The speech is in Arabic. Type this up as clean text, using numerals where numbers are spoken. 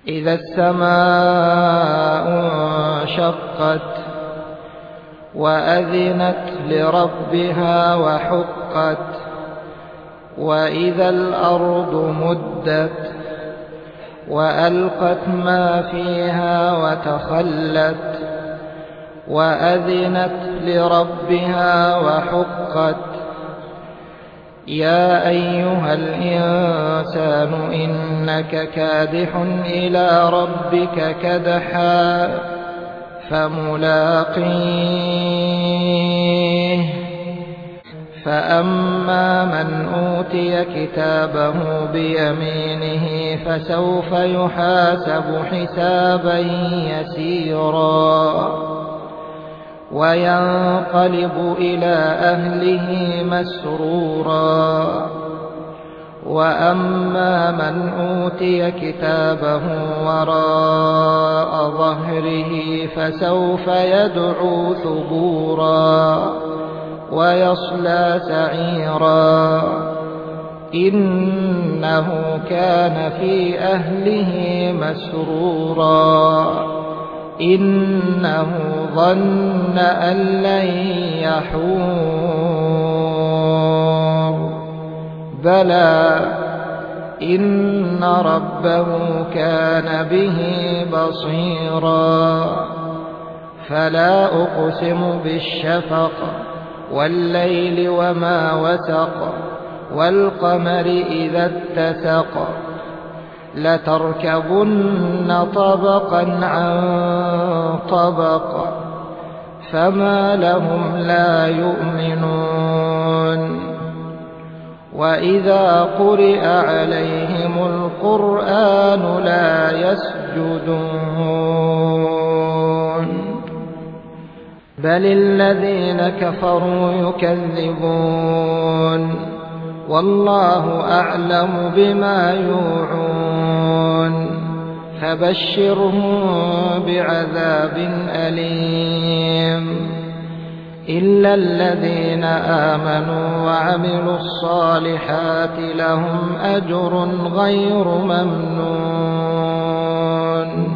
إذا السماء انشقت وأذنت لربها وحقت وإذا الأرض مدت وألقت ما فيها وتخلت وأذنت لربها وحقت يا أيها الإنسان إنك كادح إلى ربك كدحا فملاقيه فأما من أوتي كتابه بيمينه فسوف يحاسب حسابا يسيرا وينقلب إلى أهله مسرورا وأما من أوتي كتابه وراء ظهره فسوف يدعو ثبورا ويصلى سعيرا إنه كان في أهله مسرورا إنه ظن أن لن يحور بلى إن ربه كان به بصيرا فلا أقسم بالشفق والليل وما وسق والقمر إذا اتسق لتركبن طبقا عن طبق فما لهم لا يؤمنون وإذا قرئ عليهم القرآن لا يسجدون بل الذين كفروا يكذبون والله أعلم بما يوعون فبشرهم بعذاب أليم إلا الذين آمنوا وعملوا الصالحات لهم أجر غير ممنون